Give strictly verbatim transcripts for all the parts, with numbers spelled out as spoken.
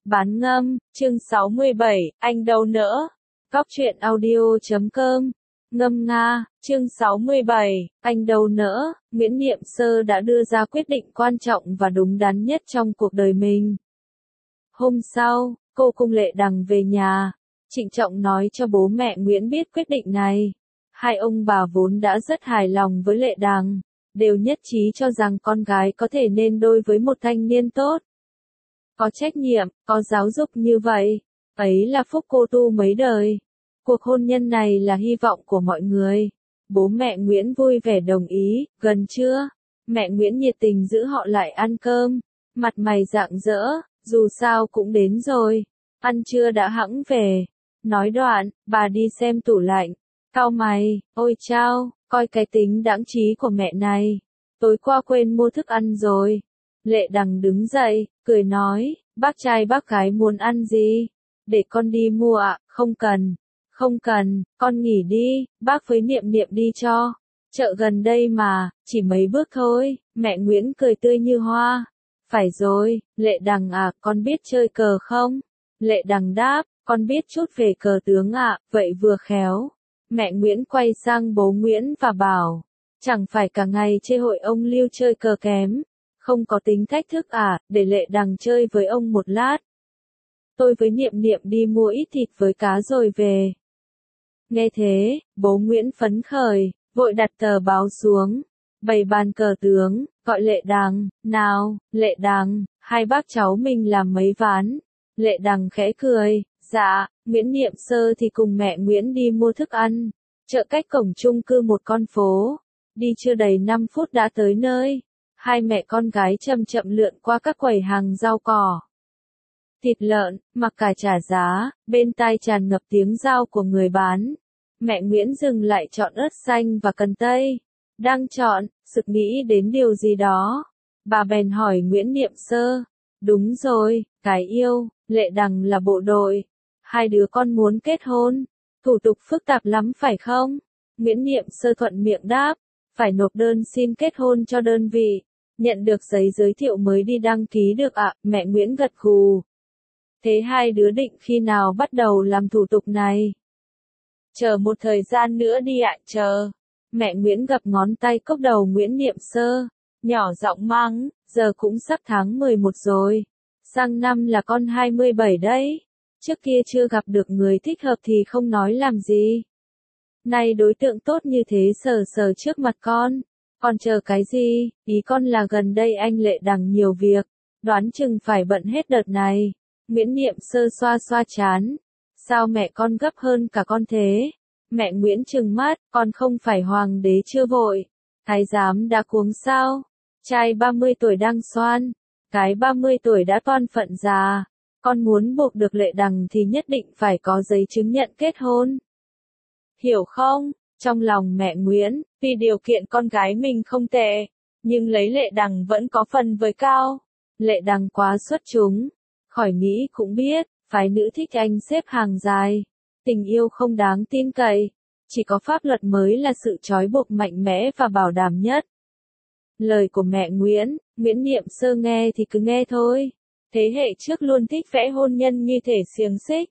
Bán ngâm, chương sáu mươi bảy, anh đâu nữa. Cóc truyện audio chấm com. Ngâm nga, chương sáu mươi bảy, anh đâu nữa. Nguyễn Niệm Sơ đã đưa ra quyết định quan trọng và đúng đắn nhất trong cuộc đời mình. Hôm sau, cô cùng Lệ Đằng về nhà, trịnh trọng nói cho bố mẹ Nguyễn biết quyết định này. Hai ông bà vốn đã rất hài lòng với Lệ Đằng, đều nhất trí cho rằng con gái có thể nên đôi với một thanh niên tốt, có trách nhiệm, có giáo dục như vậy. Ấy là phúc cô tu mấy đời. Cuộc hôn nhân này là hy vọng của mọi người. Bố mẹ Nguyễn vui vẻ đồng ý. Gần trưa, mẹ Nguyễn nhiệt tình giữ họ lại ăn cơm. Mặt mày rạng rỡ, dù sao cũng đến rồi. Ăn trưa đã hẵng về. Nói đoạn, bà đi xem tủ lạnh. Cau mày, ôi chao, coi cái tính đãng trí của mẹ này. Tối qua quên mua thức ăn rồi. Lệ Đằng đứng dậy, cười nói, bác trai bác gái muốn ăn gì? Để con đi mua ạ. Không cần, không cần, con nghỉ đi, bác với Niệm Niệm đi cho. Chợ gần đây mà, chỉ mấy bước thôi. Mẹ Nguyễn cười tươi như hoa. Phải rồi, Lệ Đằng à, con biết chơi cờ không? Lệ Đằng đáp, con biết chút về cờ tướng ạ, vậy vừa khéo. Mẹ Nguyễn quay sang bố Nguyễn và bảo, chẳng phải cả ngày chê hội ông Lưu chơi cờ kém. Không có tính thách thức à, để Lệ Đằng chơi với ông một lát. Tôi với Niệm Niệm đi mua ít thịt với cá rồi về. Nghe thế, bố Nguyễn phấn khởi, vội đặt tờ báo xuống, bày bàn cờ tướng, gọi Lệ Đằng, nào, Lệ Đằng, hai bác cháu mình làm mấy ván. Lệ Đằng khẽ cười, dạ, Nguyễn Niệm Sơ thì cùng mẹ Nguyễn đi mua thức ăn, chợ cách cổng chung cư một con phố, đi chưa đầy năm phút đã tới nơi. Hai mẹ con gái chậm chậm lượn qua các quầy hàng rau cỏ, thịt lợn, mặc cả trả giá, bên tai tràn ngập tiếng rao của người bán. Mẹ Nguyễn dừng lại chọn ớt xanh và cần tây. Đang chọn, sực nghĩ đến điều gì đó. Bà bèn hỏi Nguyễn Niệm Sơ. Đúng rồi, cái yêu, Lệ Đằng là bộ đội. Hai đứa con muốn kết hôn. Thủ tục phức tạp lắm phải không? Nguyễn Niệm Sơ thuận miệng đáp. Phải nộp đơn xin kết hôn cho đơn vị. Nhận được giấy giới thiệu mới đi đăng ký được ạ. Mẹ Nguyễn gật gù. Thế hai đứa định khi nào bắt đầu làm thủ tục này? Chờ một thời gian nữa đi ạ. Chờ. Mẹ Nguyễn gập ngón tay cốc đầu Nguyễn Niệm Sơ, nhỏ giọng mắng, giờ cũng sắp tháng mười một rồi. Sang năm là con hai mươi bảy đấy. Trước kia chưa gặp được người thích hợp thì không nói làm gì. Nay đối tượng tốt như thế sờ sờ trước mặt con. Còn chờ cái gì? Ý con là gần đây anh Lệ Đằng nhiều việc, đoán chừng phải bận hết đợt này. Nguyễn Niệm Sơ xoa xoa trán. Sao mẹ con gấp hơn cả con thế? Mẹ Nguyễn trừng mắt, con không phải hoàng đế chưa vội. Thái giám đã cuống sao? Trai ba mươi tuổi đang xoan, cái ba mươi tuổi đã toan phận già. Con muốn buộc được Lệ Đằng thì nhất định phải có giấy chứng nhận kết hôn. Hiểu không? Trong lòng mẹ Nguyễn, vì điều kiện con gái mình không tệ, nhưng lấy Lệ Đằng vẫn có phần với cao. Lệ Đằng quá xuất chúng, khỏi nghĩ cũng biết, phái nữ thích anh xếp hàng dài. Tình yêu không đáng tin cậy, chỉ có pháp luật mới là sự trói buộc mạnh mẽ và bảo đảm nhất. Lời của mẹ Nguyễn, Nguyễn Niệm Sơ nghe thì cứ nghe thôi. Thế hệ trước luôn thích vẽ hôn nhân như thể xiềng xích.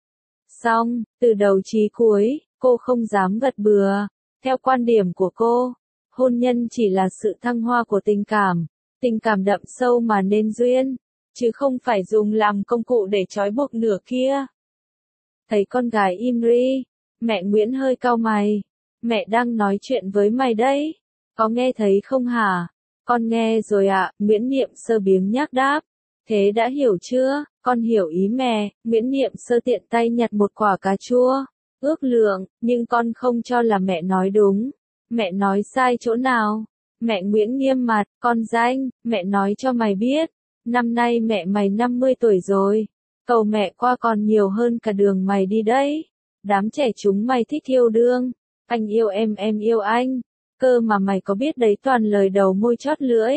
Xong, từ đầu chí cuối, cô không dám gật bừa. Theo quan điểm của cô, hôn nhân chỉ là sự thăng hoa của tình cảm, tình cảm đậm sâu mà nên duyên, chứ không phải dùng làm công cụ để trói buộc nửa kia. Thấy con gái im ri, mẹ Nguyễn hơi cau mày. Mẹ đang nói chuyện với mày đấy, có nghe thấy không hả? Con nghe rồi ạ. Nguyễn Niệm Sơ biếng nhác đáp. Thế đã hiểu chưa? Con hiểu ý mẹ. Nguyễn Niệm Sơ tiện tay nhặt một quả cà chua, ước lượng, nhưng con không cho là mẹ nói đúng. Mẹ nói sai chỗ nào? Mẹ Nguyễn nghiêm mặt, con danh, mẹ nói cho mày biết, năm nay mẹ mày năm mươi tuổi rồi. Cầu mẹ qua còn nhiều hơn cả đường mày đi đấy. Đám trẻ chúng mày thích yêu đương. Anh yêu em, em yêu anh. Cơ mà mày có biết đấy toàn lời đầu môi chót lưỡi.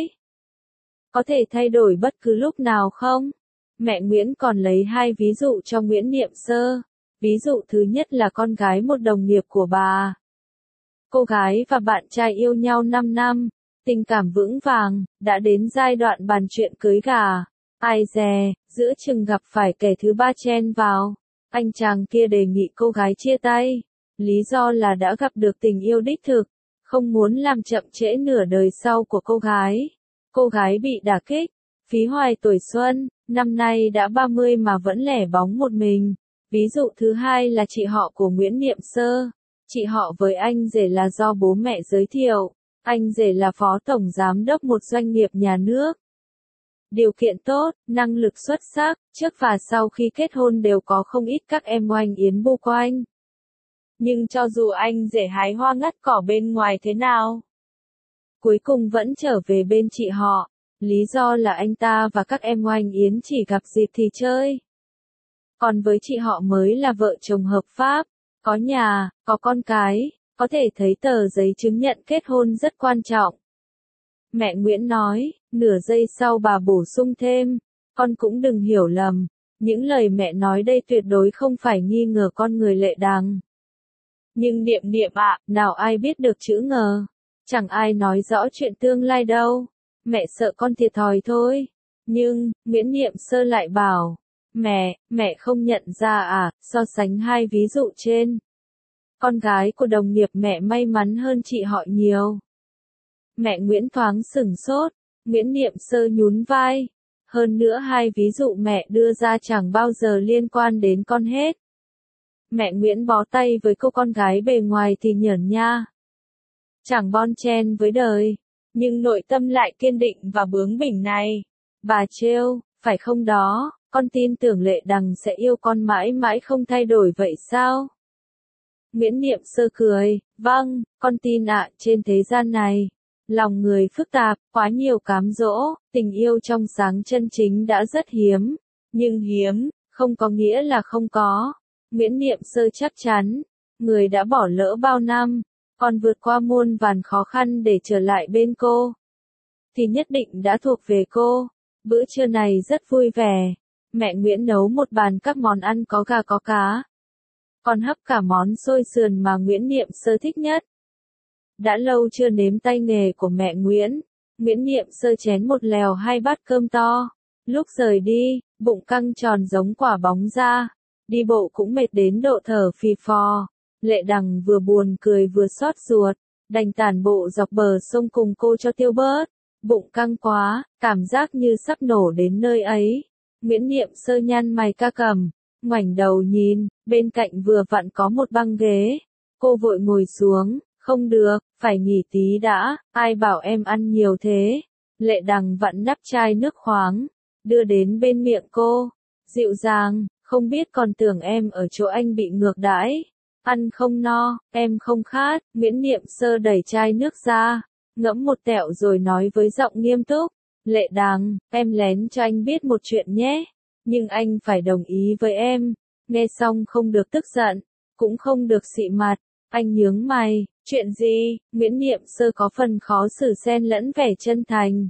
Có thể thay đổi bất cứ lúc nào không? Mẹ Nguyễn còn lấy hai ví dụ cho Nguyễn Niệm Sơ. Ví dụ thứ nhất là con gái một đồng nghiệp của bà. Cô gái và bạn trai yêu nhau năm năm, tình cảm vững vàng, đã đến giai đoạn bàn chuyện cưới gà. Ai dè, giữa chừng gặp phải kẻ thứ ba chen vào. Anh chàng kia đề nghị cô gái chia tay. Lý do là đã gặp được tình yêu đích thực, không muốn làm chậm trễ nửa đời sau của cô gái. Cô gái bị đả kích, phí hoài tuổi xuân, năm nay đã ba mươi mà vẫn lẻ bóng một mình. Ví dụ thứ hai là chị họ của Nguyễn Niệm Sơ. Chị họ với anh rể là do bố mẹ giới thiệu. Anh rể là phó tổng giám đốc một doanh nghiệp nhà nước. Điều kiện tốt, năng lực xuất sắc, trước và sau khi kết hôn đều có không ít các em oanh yến bu quanh. Nhưng cho dù anh rể hái hoa ngắt cỏ bên ngoài thế nào, cuối cùng vẫn trở về bên chị họ. Lý do là anh ta và các em oanh yến chỉ gặp dịp thì chơi. Còn với chị họ mới là vợ chồng hợp pháp, có nhà, có con cái, có thể thấy tờ giấy chứng nhận kết hôn rất quan trọng. Mẹ Nguyễn nói, nửa giây sau bà bổ sung thêm, con cũng đừng hiểu lầm, những lời mẹ nói đây tuyệt đối không phải nghi ngờ con người Lệ Đằng. Nhưng Niệm Niệm ạ, nào ai biết được chữ ngờ, chẳng ai nói rõ chuyện tương lai đâu, mẹ sợ con thiệt thòi thôi. Nhưng, Nguyễn Niệm Sơ lại bảo, mẹ, mẹ không nhận ra à, so sánh hai ví dụ trên. Con gái của đồng nghiệp mẹ may mắn hơn chị họ nhiều. Mẹ Nguyễn thoáng sửng sốt, Nguyễn Niệm Sơ nhún vai. Hơn nữa hai ví dụ mẹ đưa ra chẳng bao giờ liên quan đến con hết. Mẹ Nguyễn bó tay với cô con gái bề ngoài thì nhởn nha. Chẳng bon chen với đời, nhưng nội tâm lại kiên định và bướng bỉnh này. Bà trêu, phải không đó, con tin tưởng Lệ Đằng sẽ yêu con mãi mãi không thay đổi vậy sao? Nguyễn Niệm Sơ cười, vâng, con tin ạ, trên thế gian này, lòng người phức tạp, quá nhiều cám dỗ, tình yêu trong sáng chân chính đã rất hiếm. Nhưng hiếm, không có nghĩa là không có. Nguyễn Niệm Sơ chắc chắn, người đã bỏ lỡ bao năm, còn vượt qua muôn vàn khó khăn để trở lại bên cô, thì nhất định đã thuộc về cô. Bữa trưa này rất vui vẻ. Mẹ Nguyễn nấu một bàn các món ăn có gà có cá. Còn hấp cả món xôi sườn mà Nguyễn Niệm Sơ thích nhất. Đã lâu chưa nếm tay nghề của mẹ Nguyễn. Nguyễn Niệm Sơ chén một lèo hai bát cơm to. Lúc rời đi, bụng căng tròn giống quả bóng ra. Đi bộ cũng mệt đến độ thở phì phò. Lệ Đằng vừa buồn cười vừa xót ruột. Đành tản bộ dọc bờ sông cùng cô cho tiêu bớt. Bụng căng quá, cảm giác như sắp nổ đến nơi ấy. Nguyễn Niệm Sơ nhăn mày ca cằm, ngoảnh đầu nhìn, bên cạnh vừa vặn có một băng ghế. Cô vội ngồi xuống, không được, phải nghỉ tí đã, ai bảo em ăn nhiều thế. Lệ Đằng vặn nắp chai nước khoáng, đưa đến bên miệng cô. Dịu dàng, không biết còn tưởng em ở chỗ anh bị ngược đãi. Ăn không no, em không khát. Nguyễn Niệm Sơ đẩy chai nước ra, ngẫm một tẹo rồi nói với giọng nghiêm túc. Lệ Đằng, em lén cho anh biết một chuyện nhé. Nhưng anh phải đồng ý với em. Nghe xong không được tức giận, cũng không được xị mặt. Anh nhướng mày, chuyện gì? Nguyễn Niệm Sơ có phần khó xử xen lẫn vẻ chân thành.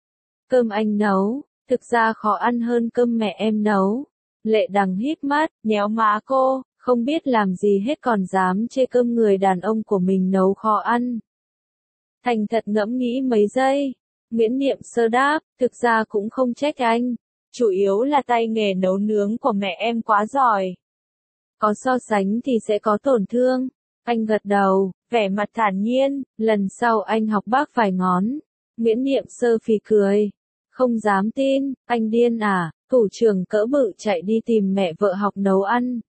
Cơm anh nấu, thực ra khó ăn hơn cơm mẹ em nấu. Lệ Đằng hít mắt, nhéo má cô, không biết làm gì hết còn dám chê cơm người đàn ông của mình nấu khó ăn. Thành thật ngẫm nghĩ mấy giây, Nguyễn Niệm Sơ đáp, thực ra cũng không trách anh. Chủ yếu là tay nghề nấu nướng của mẹ em quá giỏi. Có so sánh thì sẽ có tổn thương. Anh gật đầu, vẻ mặt thản nhiên, lần sau anh học bác vài ngón. Nguyễn Niệm Sơ phì cười. Không dám tin, anh điên à, thủ trưởng cỡ bự chạy đi tìm mẹ vợ học nấu ăn.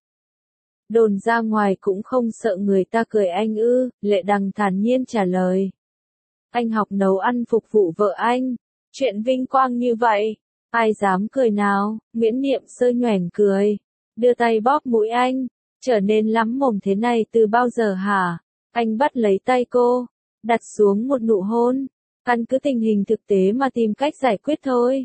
Đồn ra ngoài cũng không sợ người ta cười anh ư, Lệ Đằng thản nhiên trả lời. Anh học nấu ăn phục vụ vợ anh. Chuyện vinh quang như vậy, ai dám cười nào? Nguyễn Niệm Sơ nhoẻn cười, đưa tay bóp mũi anh. Trở nên lắm mồm thế này từ bao giờ hả? Anh bắt lấy tay cô, đặt xuống một nụ hôn. Căn cứ tình hình thực tế mà tìm cách giải quyết thôi.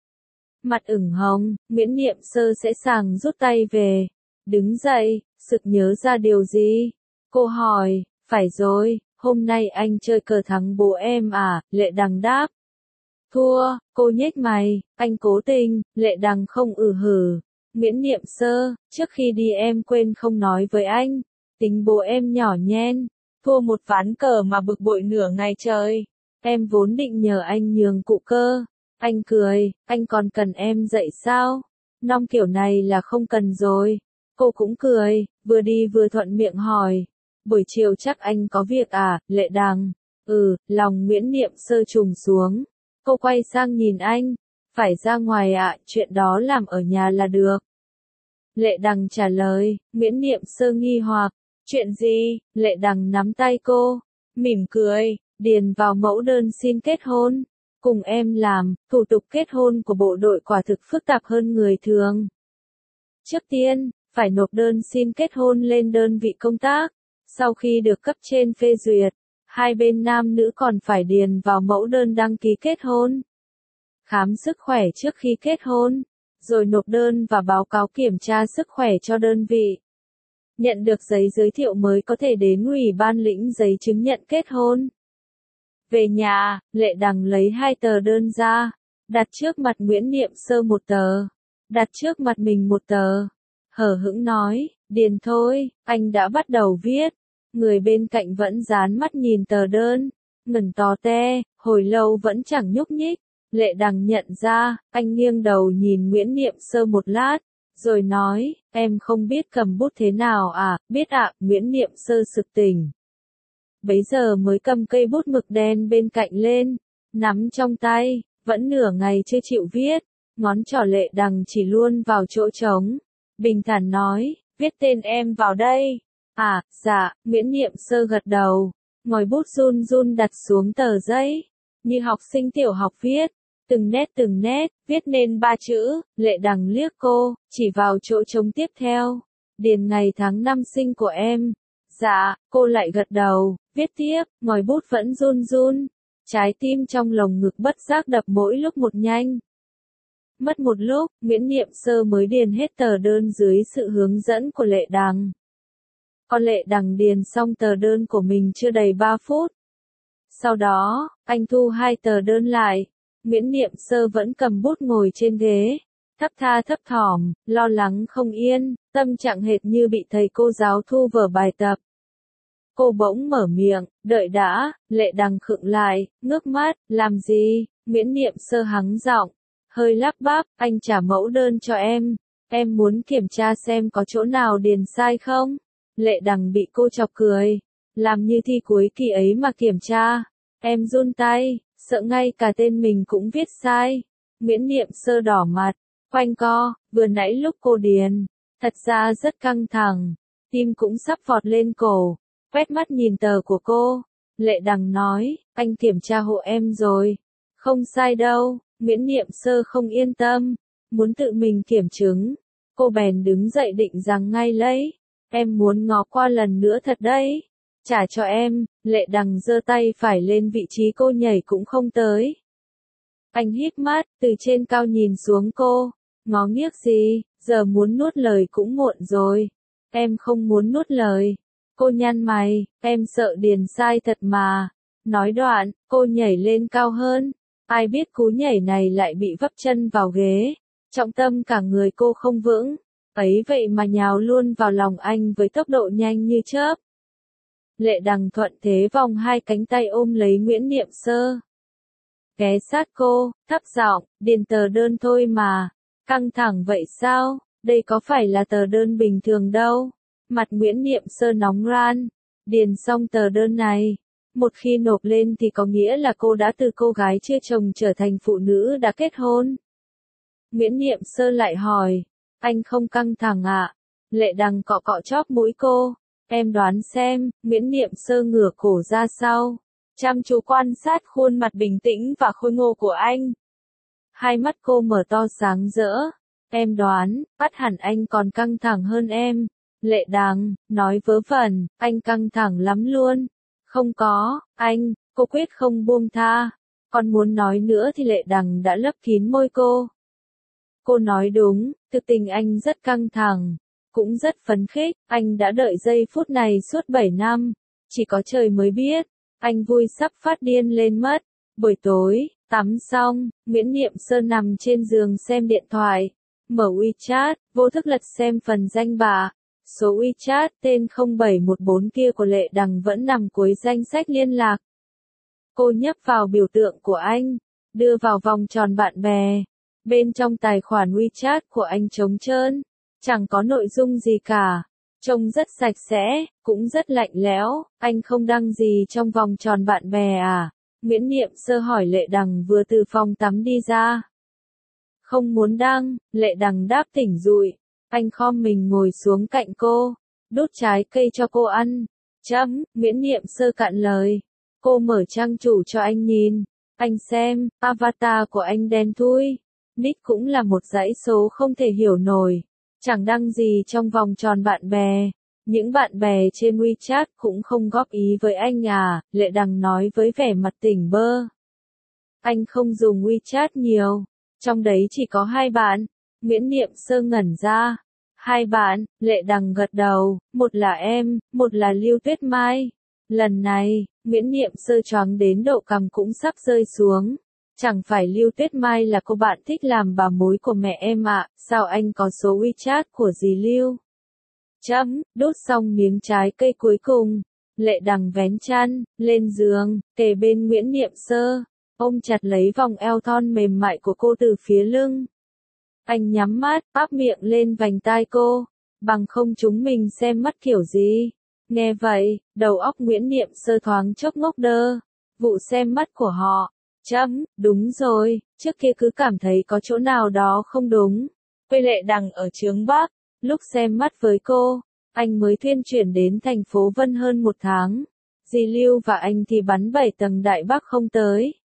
Mặt ửng hồng, Nguyễn Niệm Sơ sẽ sàng rút tay về. Đứng dậy, sực nhớ ra điều gì? Cô hỏi, phải rồi, hôm nay anh chơi cờ thắng bố em à? Lệ Đằng đáp. Thua, cô nhếch mày, anh cố tình. Lệ Đằng không ử hử. Nguyễn Niệm Sơ, trước khi đi em quên không nói với anh. Tính bố em nhỏ nhen, thua một ván cờ mà bực bội nửa ngày trời. Em vốn định nhờ anh nhường cụ cơ. Anh cười, anh còn cần em dạy sao? Nom kiểu này là không cần rồi. Cô cũng cười, vừa đi vừa thuận miệng hỏi. Buổi chiều chắc anh có việc à, Lệ Đằng? Ừ, lòng Nguyễn Niệm Sơ trùng xuống. Cô quay sang nhìn anh. Phải ra ngoài ạ, à, chuyện đó làm ở nhà là được. Lệ Đằng trả lời, Nguyễn Niệm Sơ nghi hoặc. Chuyện gì? Lệ Đằng nắm tay cô, mỉm cười, điền vào mẫu đơn xin kết hôn. Cùng em làm, thủ tục kết hôn của bộ đội quả thực phức tạp hơn người thường. Trước tiên, phải nộp đơn xin kết hôn lên đơn vị công tác. Sau khi được cấp trên phê duyệt, hai bên nam nữ còn phải điền vào mẫu đơn đăng ký kết hôn. Khám sức khỏe trước khi kết hôn, rồi nộp đơn và báo cáo kiểm tra sức khỏe cho đơn vị. Nhận được giấy giới thiệu mới có thể đến ủy ban lĩnh giấy chứng nhận kết hôn. Về nhà, Lệ Đằng lấy hai tờ đơn ra, đặt trước mặt Nguyễn Niệm Sơ một tờ, đặt trước mặt mình một tờ. Hở hững nói, điền thôi, anh đã bắt đầu viết. Người bên cạnh vẫn dán mắt nhìn tờ đơn, ngẩn tó te, hồi lâu vẫn chẳng nhúc nhích. Lệ Đằng nhận ra, anh nghiêng đầu nhìn Nguyễn Niệm Sơ một lát, rồi nói, em không biết cầm bút thế nào à, biết ạ, Nguyễn Niệm Sơ sực tỉnh. Bấy giờ mới cầm cây bút mực đen bên cạnh lên, nắm trong tay, vẫn nửa ngày chưa chịu viết, ngón trỏ Lệ Đằng chỉ luôn vào chỗ trống, bình thản nói, viết tên em vào đây. À, dạ, Nguyễn Niệm Sơ gật đầu, ngòi bút run run đặt xuống tờ giấy, như học sinh tiểu học viết, từng nét từng nét, viết nên ba chữ. Lệ Đằng liếc cô, chỉ vào chỗ trống tiếp theo, điền ngày tháng năm sinh của em. Dạ, cô lại gật đầu, viết tiếp, ngòi bút vẫn run run, trái tim trong lồng ngực bất giác đập mỗi lúc một nhanh. Mất một lúc, Nguyễn Niệm Sơ mới điền hết tờ đơn dưới sự hướng dẫn của Lệ Đằng. Còn Lệ Đằng điền xong tờ đơn của mình chưa đầy ba phút. Sau đó, anh thu hai tờ đơn lại. Nguyễn Niệm Sơ vẫn cầm bút ngồi trên ghế, thấp tha thấp thỏm, lo lắng không yên, tâm trạng hệt như bị thầy cô giáo thu vở bài tập. Cô bỗng mở miệng, đợi đã. Lệ Đằng khựng lại, ngước mắt, làm gì? Nguyễn Niệm Sơ hắng giọng, hơi lắp bắp, anh trả mẫu đơn cho em, em muốn kiểm tra xem có chỗ nào điền sai không? Lệ Đằng bị cô chọc cười, làm như thi cuối kỳ ấy mà kiểm tra. Em run tay, sợ ngay cả tên mình cũng viết sai. Nguyễn Niệm Sơ đỏ mặt, quanh co, vừa nãy lúc cô điền, thật ra rất căng thẳng, tim cũng sắp vọt lên cổ, quét mắt nhìn tờ của cô. Lệ Đằng nói, anh kiểm tra hộ em rồi. Không sai đâu. Nguyễn Niệm Sơ không yên tâm, muốn tự mình kiểm chứng. Cô bèn đứng dậy định rằng ngay lấy. Em muốn ngó qua lần nữa thật đấy. Trả cho em. Lệ Đằng giơ tay phải lên vị trí cô nhảy cũng không tới. Anh híp mắt, từ trên cao nhìn xuống cô. Ngó nghiếc gì, giờ muốn nuốt lời cũng muộn rồi. Em không muốn nuốt lời. Cô nhăn mày, em sợ điền sai thật mà. Nói đoạn, cô nhảy lên cao hơn. Ai biết cú nhảy này lại bị vấp chân vào ghế. Trọng tâm cả người cô không vững. Ấy vậy mà nhào luôn vào lòng anh với tốc độ nhanh như chớp. Lệ Đằng thuận thế vòng hai cánh tay ôm lấy Nguyễn Niệm Sơ. Ghé sát cô, thấp giọng, điền tờ đơn thôi mà. Căng thẳng vậy sao? Đây có phải là tờ đơn bình thường đâu. Mặt Nguyễn Niệm Sơ nóng ran. Điền xong tờ đơn này. Một khi nộp lên thì có nghĩa là cô đã từ cô gái chưa chồng trở thành phụ nữ đã kết hôn. Nguyễn Niệm Sơ lại hỏi. Anh không căng thẳng ạ? Lệ Đằng cọ cọ chóp mũi cô. Em đoán xem. Nguyễn Niệm Sơ ngửa cổ ra sau, chăm chú quan sát khuôn mặt bình tĩnh và khôi ngô của anh. Hai mắt cô mở to sáng rỡ. Em đoán, bắt hẳn anh còn căng thẳng hơn em. Lệ Đằng nói vớ vẩn, anh căng thẳng lắm luôn. Không có, anh, cô quyết không buông tha. Còn muốn nói nữa thì Lệ Đằng đã lấp kín môi cô. Cô nói đúng, thực tình anh rất căng thẳng, cũng rất phấn khích, anh đã đợi giây phút này suốt bảy năm, chỉ có trời mới biết, anh vui sắp phát điên lên mất. Buổi tối, tắm xong, Nguyễn Niệm Sơ nằm trên giường xem điện thoại, mở WeChat, vô thức lật xem phần danh bạ. Số WeChat tên không bảy một bốn kia của Lệ Đằng vẫn nằm cuối danh sách liên lạc. Cô nhấp vào biểu tượng của anh, đưa vào vòng tròn bạn bè. Bên trong tài khoản WeChat của anh trống trơn, chẳng có nội dung gì cả. Trông rất sạch sẽ, cũng rất lạnh lẽo, anh không đăng gì trong vòng tròn bạn bè à? Nguyễn Niệm Sơ hỏi Lệ Đằng vừa từ phòng tắm đi ra. Không muốn đăng, Lệ Đằng đáp tỉnh dụi. Anh khom mình ngồi xuống cạnh cô, đút trái cây cho cô ăn. Chấm, Nguyễn Niệm Sơ cạn lời. Cô mở trang chủ cho anh nhìn. Anh xem, avatar của anh đen thui. Nick cũng là một dãy số không thể hiểu nổi. Chẳng đăng gì trong vòng tròn bạn bè. Những bạn bè trên WeChat cũng không góp ý với anh à, Lệ Đằng nói với vẻ mặt tỉnh bơ. Anh không dùng WeChat nhiều. Trong đấy chỉ có hai bạn. Nguyễn Niệm Sơ ngẩn ra. Hai bạn, Lệ Đằng gật đầu, một là em, một là Lưu Tuyết Mai. Lần này, Nguyễn Niệm Sơ choáng đến độ cằm cũng sắp rơi xuống. Chẳng phải Lưu Tuyết Mai là cô bạn thích làm bà mối của mẹ em ạ, à, sao anh có số WeChat của dì Lưu? Chấm, đút xong miếng trái cây cuối cùng. Lệ Đằng vén chăn, lên giường, kề bên Nguyễn Niệm Sơ, ôm chặt lấy vòng eo thon mềm mại của cô từ phía lưng. Anh nhắm mắt, áp miệng lên vành tai cô, bằng không chúng mình xem mắt kiểu gì. Nghe vậy, đầu óc Nguyễn Niệm Sơ thoáng chốc ngốc đơ. Vụ xem mắt của họ. Chấm, đúng rồi, trước kia cứ cảm thấy có chỗ nào đó không đúng. Quê Lệ Đằng ở Chướng Bắc, lúc xem mắt với cô, anh mới thuyên chuyển đến thành phố Vân hơn một tháng. Dì Lưu và anh thì bắn bảy tầng Đại Bắc không tới.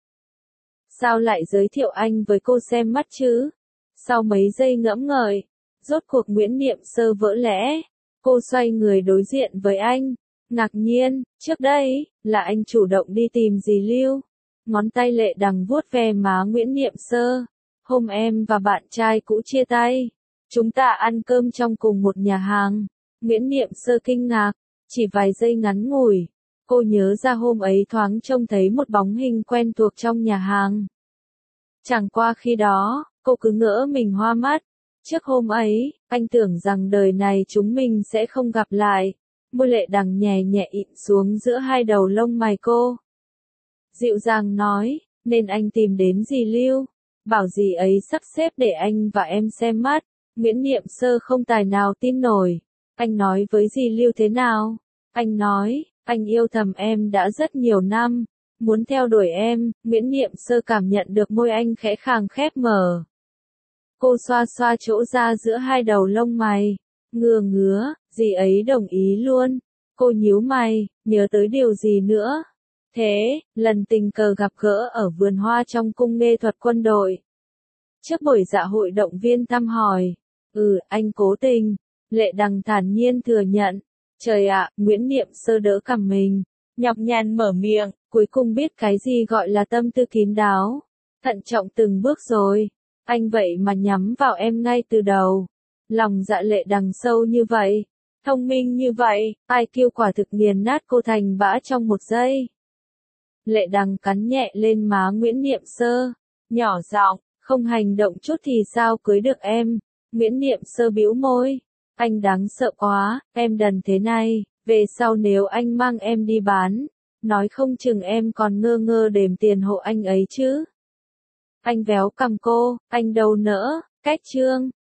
Sao lại giới thiệu anh với cô xem mắt chứ? Sau mấy giây ngẫm ngợi, rốt cuộc Nguyễn Niệm Sơ vỡ lẽ. Cô xoay người đối diện với anh, ngạc nhiên, trước đây, là anh chủ động đi tìm dì Lưu. Ngón tay Lệ Đằng vuốt ve má Nguyễn Niệm Sơ. Hôm em và bạn trai cũ chia tay, chúng ta ăn cơm trong cùng một nhà hàng. Nguyễn Niệm Sơ kinh ngạc, chỉ vài giây ngắn ngủi, cô nhớ ra hôm ấy thoáng trông thấy một bóng hình quen thuộc trong nhà hàng. Chẳng qua khi đó, cô cứ ngỡ mình hoa mắt. Trước hôm ấy, anh tưởng rằng đời này chúng mình sẽ không gặp lại. Môi Lệ Đằng nhẹ nhẹ ịn xuống giữa hai đầu lông mày cô. Dịu dàng nói, nên anh tìm đến dì Lưu, bảo dì ấy sắp xếp để anh và em xem mắt. Nguyễn Niệm Sơ không tài nào tin nổi. Anh nói với dì Lưu thế nào? Anh nói, anh yêu thầm em đã rất nhiều năm, muốn theo đuổi em. Nguyễn Niệm Sơ cảm nhận được môi anh khẽ khàng khép mở. Cô xoa xoa chỗ ra giữa hai đầu lông mày, ngừa ngứa, dì ấy đồng ý luôn. Cô nhíu mày, nhớ tới điều gì nữa? Thế, lần tình cờ gặp gỡ ở vườn hoa trong cung nghệ thuật quân đội. Trước buổi dạ hội động viên thăm hỏi. Ừ, anh cố tình. Lệ Đằng thản nhiên thừa nhận. Trời ạ, Nguyễn Niệm Sơ đỡ cằm mình, nhọc nhằn mở miệng, cuối cùng biết cái gì gọi là tâm tư kín đáo. Thận trọng từng bước rồi. Anh vậy mà nhắm vào em ngay từ đầu. Lòng dạ Lệ Đằng sâu như vậy, thông minh như vậy, i kiu quả thực nghiền nát cô thành bã trong một giây. Lệ Đằng cắn nhẹ lên má Nguyễn Niệm Sơ, nhỏ giọng, không hành động chút thì sao cưới được em. Nguyễn Niệm Sơ bĩu môi, anh đáng sợ quá, em đần thế này, về sau nếu anh mang em đi bán, nói không chừng em còn ngơ ngơ đếm tiền hộ anh ấy chứ. Anh véo cằm cô, anh đâu nỡ, cách chương.